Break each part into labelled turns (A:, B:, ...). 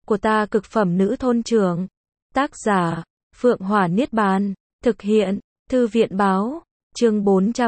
A: của ta cực phẩm nữ thôn trưởng. Tác giả, Phượng Hỏa Niết Bàn. Thực hiện, Thư viện Báo. Chương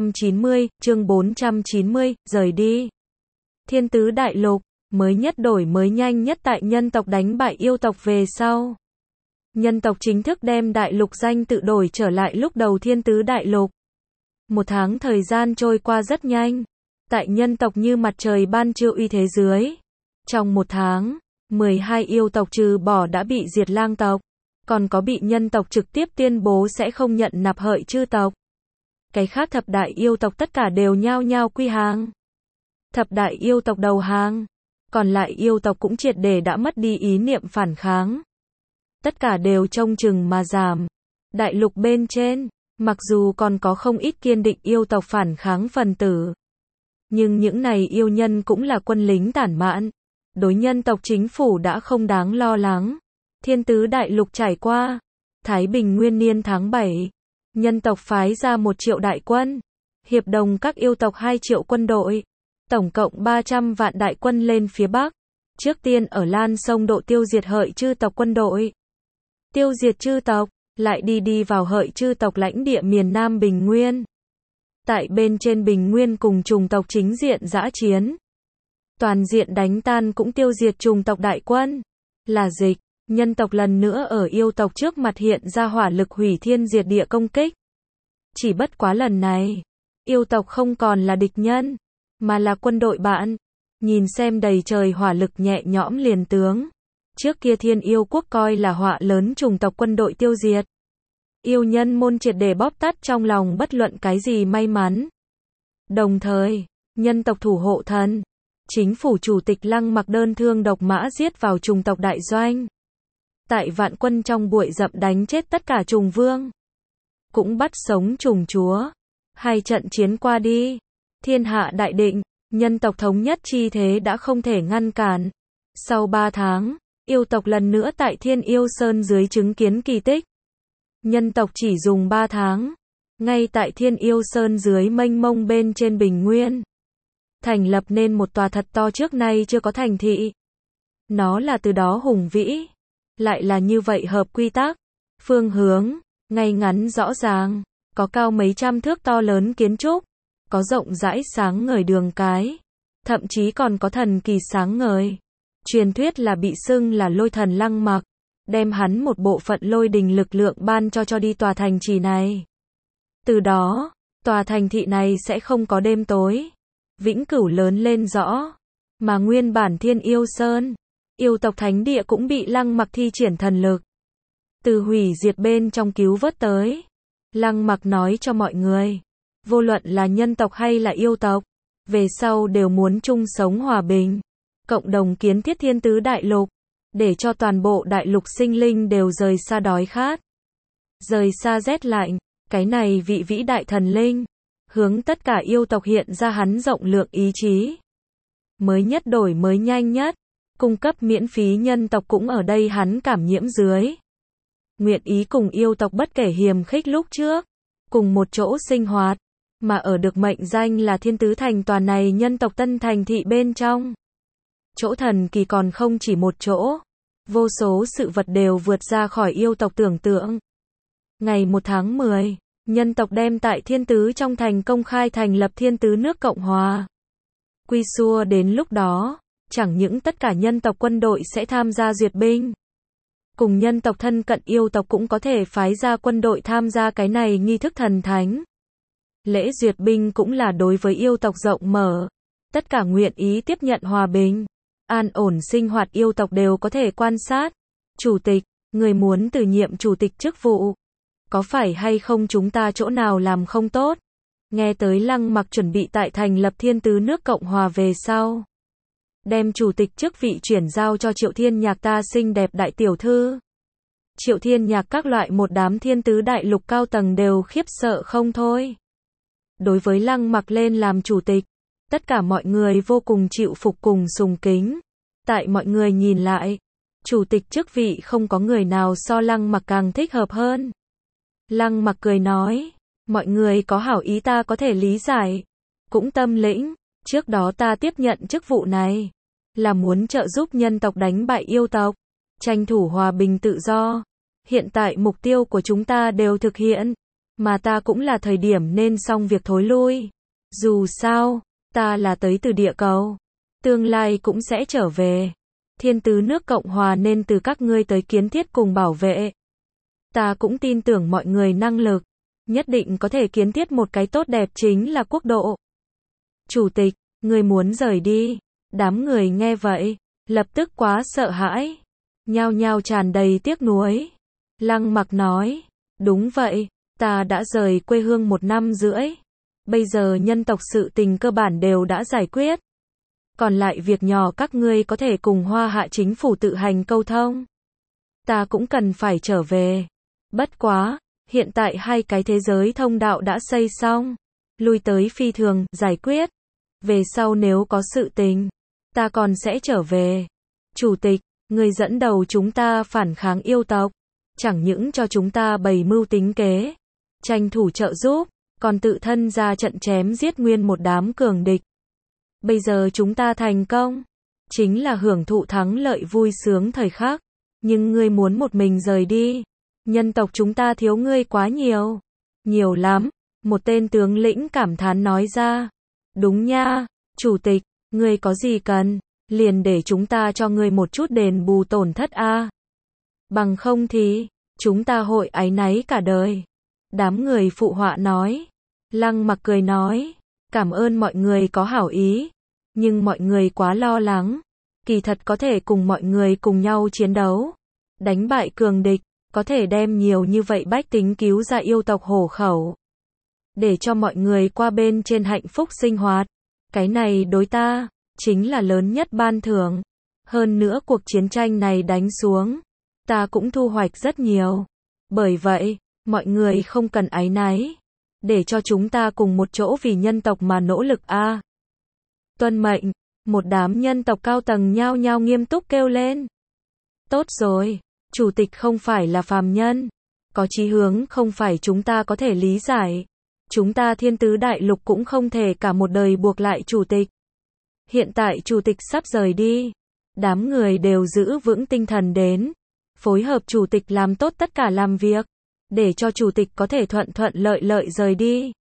A: 490, rời đi. Thiên Tứ Đại Lục, mới nhất đổi mới nhanh nhất tại nhân tộc đánh bại yêu tộc về sau. Nhân tộc chính thức đem đại lục danh tự đổi trở lại lúc đầu Thiên Tứ Đại Lục. Một tháng thời gian trôi qua rất nhanh. Tại nhân tộc như mặt trời ban trưa uy thế dưới. Trong một tháng, 12 yêu tộc trừ bỏ đã bị diệt lang tộc, còn có bị nhân tộc trực tiếp tuyên bố sẽ không nhận nạp hợi chư tộc. Cái khác thập đại yêu tộc tất cả đều nhao nhao quy hàng. Thập đại yêu tộc đầu hàng, còn lại yêu tộc cũng triệt để đã mất đi ý niệm phản kháng. Tất cả đều trông chừng mà giảm. Đại lục bên trên, mặc dù còn có không ít kiên định yêu tộc phản kháng phần tử, nhưng những này yêu nhân cũng là quân lính tản mạn. Đối nhân tộc chính phủ đã không đáng lo lắng. Thiên Tứ Đại Lục trải qua. Thái Bình Nguyên niên tháng 7. Nhân tộc phái ra 1 triệu đại quân. Hiệp đồng các yêu tộc 2 triệu quân đội. Tổng cộng 300 vạn đại quân lên phía Bắc. Trước tiên ở Lan Sông độ tiêu diệt hợi chư tộc quân đội. Tiêu diệt chư tộc, lại đi vào hợi chư tộc lãnh địa miền Nam Bình Nguyên. Tại bên trên Bình Nguyên cùng trùng tộc chính diện dã chiến. Toàn diện đánh tan cũng tiêu diệt trùng tộc đại quân. Là dịch, nhân tộc lần nữa ở yêu tộc trước mặt hiện ra hỏa lực hủy thiên diệt địa công kích. Chỉ bất quá lần này, yêu tộc không còn là địch nhân, mà là quân đội bạn. Nhìn xem đầy trời hỏa lực nhẹ nhõm liền tướng. Trước kia Thiên Yêu Quốc coi là họa lớn trùng tộc quân đội tiêu diệt. Yêu nhân môn triệt để bóp tắt trong lòng bất luận cái gì may mắn. Đồng thời, nhân tộc thủ hộ thần, chính phủ chủ tịch Lăng Mặc đơn thương độc mã giết vào trùng tộc đại doanh. Tại vạn quân trong bụi rậm đánh chết tất cả trùng vương. Cũng bắt sống trùng chúa. 2 trận chiến qua đi. Thiên hạ đại định, nhân tộc thống nhất chi thế đã không thể ngăn cản. Sau 3 tháng, yêu tộc lần nữa tại Thiên Yêu Sơn dưới chứng kiến kỳ tích. Nhân tộc chỉ dùng 3 tháng. Ngay tại Thiên Yêu Sơn dưới mênh mông bên trên Bình Nguyên. Thành lập nên một tòa thật to trước nay chưa có thành thị. Nó là từ đó hùng vĩ. Lại là như vậy hợp quy tắc. Phương hướng, ngay ngắn rõ ràng. Có cao mấy trăm thước to lớn kiến trúc. Có rộng rãi sáng ngời đường cái. Thậm chí còn có thần kỳ sáng ngời. Truyền thuyết là bị xưng là lôi thần Lăng Mặc. Đem hắn một bộ phận lôi đình lực lượng ban cho đi tòa thành trì này. Từ đó, tòa thành thị này sẽ không có đêm tối. Vĩnh cửu lớn lên rõ. Mà nguyên bản Thiên Yêu Sơn, yêu tộc thánh địa cũng bị Lăng Mặc thi triển thần lực. Từ hủy diệt bên trong cứu vớt tới. Lăng Mặc nói cho mọi người. Vô luận là nhân tộc hay là yêu tộc. Về sau đều muốn chung sống hòa bình. Cộng đồng kiến thiết Thiên Tứ Đại Lục. Để cho toàn bộ đại lục sinh linh đều rời xa đói khát. Rời xa rét lạnh. Cái này vị vĩ đại thần linh. Hướng tất cả yêu tộc hiện ra hắn rộng lượng ý chí. Mới nhất đổi mới nhanh nhất. Cung cấp miễn phí nhân tộc cũng ở đây hắn cảm nhiễm dưới. Nguyện ý cùng yêu tộc bất kể hiềm khích lúc trước. Cùng một chỗ sinh hoạt. Mà ở được mệnh danh là Thiên Tứ Thành tòa này nhân tộc tân thành thị bên trong. Chỗ thần kỳ còn không chỉ một chỗ. Vô số sự vật đều vượt ra khỏi yêu tộc tưởng tượng. Ngày 1 tháng 10, nhân tộc đem tại Thiên Tứ trong thành công khai thành lập Thiên Tứ nước Cộng Hòa. Quy xua đến lúc đó, chẳng những tất cả nhân tộc quân đội sẽ tham gia duyệt binh. Cùng nhân tộc thân cận yêu tộc cũng có thể phái ra quân đội tham gia cái này nghi thức thần thánh. Lễ duyệt binh cũng là đối với yêu tộc rộng mở. Tất cả nguyện ý tiếp nhận hòa bình, an ổn sinh hoạt yêu tộc đều có thể quan sát. Chủ tịch, người muốn từ nhiệm chủ tịch chức vụ. Có phải hay không chúng ta chỗ nào làm không tốt? Nghe tới Lăng Mặc chuẩn bị tại thành lập Thiên Tứ nước Cộng Hòa về sau. Đem chủ tịch chức vị chuyển giao cho Triệu Thiên Nhạc ta xinh đẹp đại tiểu thư. Triệu Thiên Nhạc các loại một đám Thiên Tứ Đại Lục cao tầng đều khiếp sợ không thôi. Đối với Lăng Mặc lên làm chủ tịch, tất cả mọi người vô cùng chịu phục cùng sùng kính. Tại mọi người nhìn lại, chủ tịch chức vị không có người nào so Lăng Mặc càng thích hợp hơn. Lăng Mặc cười nói, mọi người có hảo ý ta có thể lý giải, cũng tâm lĩnh, trước đó ta tiếp nhận chức vụ này, là muốn trợ giúp nhân tộc đánh bại yêu tộc, tranh thủ hòa bình tự do. Hiện tại mục tiêu của chúng ta đều thực hiện, mà ta cũng là thời điểm nên xong việc thối lui. Dù sao, ta là tới từ địa cầu, tương lai cũng sẽ trở về. Thiên tứ nước Cộng Hòa nên từ các ngươi tới kiến thiết cùng bảo vệ. Ta cũng tin tưởng mọi người năng lực, nhất định có thể kiến thiết một cái tốt đẹp chính là quốc độ. Chủ tịch, ngươi muốn rời đi. Đám người nghe vậy, lập tức quá sợ hãi, nhao nhao tràn đầy tiếc nuối. Lăng Mặc nói, đúng vậy, ta đã rời quê hương 1 năm rưỡi. Bây giờ nhân tộc sự tình cơ bản đều đã giải quyết. Còn lại việc nhỏ các ngươi có thể cùng Hoa Hạ chính phủ tự hành câu thông. Ta cũng cần phải trở về. Bất quá, hiện tại 2 cái thế giới thông đạo đã xây xong. Lui tới phi thường, giải quyết. Về sau nếu có sự tình, ta còn sẽ trở về. Chủ tịch, người dẫn đầu chúng ta phản kháng yêu tộc. Chẳng những cho chúng ta bày mưu tính kế, tranh thủ trợ giúp, còn tự thân ra trận chém giết nguyên một đám cường địch. Bây giờ chúng ta thành công, chính là hưởng thụ thắng lợi vui sướng thời khắc. Nhưng ngươi muốn một mình rời đi. Nhân tộc chúng ta thiếu ngươi quá nhiều. Nhiều lắm, một tên tướng lĩnh cảm thán nói ra. Đúng nha, chủ tịch, ngươi có gì cần, liền để chúng ta cho ngươi một chút đền bù tổn thất a. Bằng không thì, chúng ta hội áy náy cả đời. Đám người phụ họa nói. Lăng Mặc cười nói, cảm ơn mọi người có hảo ý, nhưng mọi người quá lo lắng. Kỳ thật có thể cùng mọi người cùng nhau chiến đấu, đánh bại cường địch, có thể đem nhiều như vậy bách tính cứu ra yêu tộc hổ khẩu, để cho mọi người qua bên trên hạnh phúc sinh hoạt. Cái này đối ta, chính là lớn nhất ban thưởng. Hơn nữa cuộc chiến tranh này đánh xuống, ta cũng thu hoạch rất nhiều. Bởi vậy, mọi người không cần áy náy, để cho chúng ta cùng một chỗ vì nhân tộc mà nỗ lực a. Tuân mệnh, một đám nhân tộc cao tầng nhao nhao nghiêm túc kêu lên. Tốt rồi, chủ tịch không phải là phàm nhân, có chí hướng không phải chúng ta có thể lý giải. Chúng ta thiên tứ đại lục cũng không thể cả một đời buộc lại chủ tịch. Hiện tại chủ tịch sắp rời đi, đám người đều giữ vững tinh thần đến, phối hợp chủ tịch làm tốt tất cả làm việc, để cho chủ tịch có thể thuận thuận lợi lợi rời đi.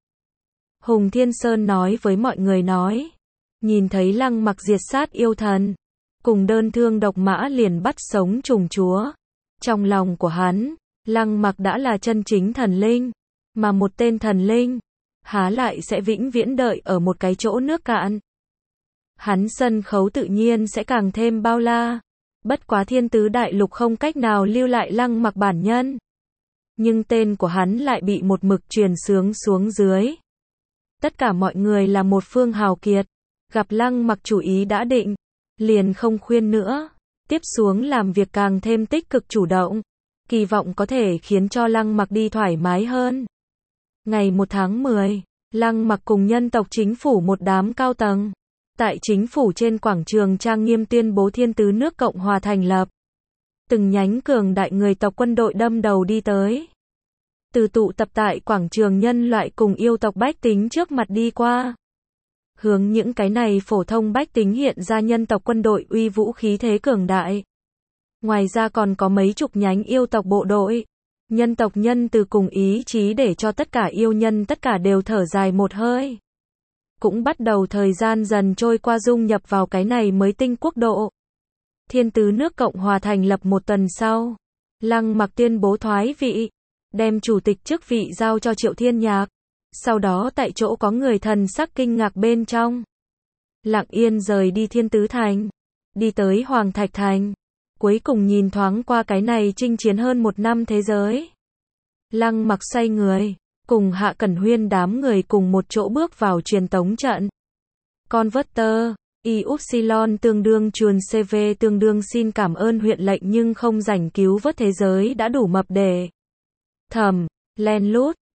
A: Hùng Thiên Sơn nói với mọi người nói, nhìn thấy Lăng Mặc diệt sát yêu thần, cùng đơn thương độc mã liền bắt sống trùng chúa. Trong lòng của hắn, Lăng Mặc đã là chân chính thần linh, mà một tên thần linh, há lại sẽ vĩnh viễn đợi ở một cái chỗ nước cạn. Hắn sân khấu tự nhiên sẽ càng thêm bao la. Bất quá thiên tứ đại lục không cách nào lưu lại Lăng Mặc bản nhân. Nhưng tên của hắn lại bị một mực truyền xướng xuống dưới. Tất cả mọi người là một phương hào kiệt, gặp Lăng Mặc chủ ý đã định, liền không khuyên nữa, tiếp xuống làm việc càng thêm tích cực chủ động, kỳ vọng có thể khiến cho Lăng Mặc đi thoải mái hơn. Ngày 1 tháng 10, Lăng Mặc cùng nhân tộc chính phủ một đám cao tầng, tại chính phủ trên quảng trường trang nghiêm tuyên bố thiên tứ nước Cộng Hòa thành lập. Từng nhánh cường đại người tộc quân đội đâm đầu đi tới. Từ tụ tập tại quảng trường nhân loại cùng yêu tộc bách tính trước mặt đi qua. Hướng những cái này phổ thông bách tính hiện ra nhân tộc quân đội uy vũ khí thế cường đại. Ngoài ra còn có mấy chục nhánh yêu tộc bộ đội. Nhân tộc nhân từ cùng ý chí để cho tất cả yêu nhân tất cả đều thở dài một hơi. Cũng bắt đầu thời gian dần trôi qua dung nhập vào cái này mới tinh quốc độ. Thiên tứ nước Cộng Hòa thành lập 1 tuần sau, Lăng Mặc tuyên bố thoái vị, đem chủ tịch chức vị giao cho Triệu Thiên Nhạc. Sau đó tại chỗ có người thần sắc kinh ngạc bên trong. Lặng yên rời đi Thiên Tứ Thành, đi tới Hoàng Thạch Thành, cuối cùng nhìn thoáng qua cái này chinh chiến hơn 1 năm thế giới. Lăng Mặc xoay người, cùng Hạ Cẩn Huyên đám người cùng một chỗ bước vào truyền tống trận. Converter, Ypsilon tương đương chuồn CV tương đương xin cảm ơn huyện lệnh nhưng không rảnh cứu vớt thế giới đã đủ mập để. Thầm, len lút,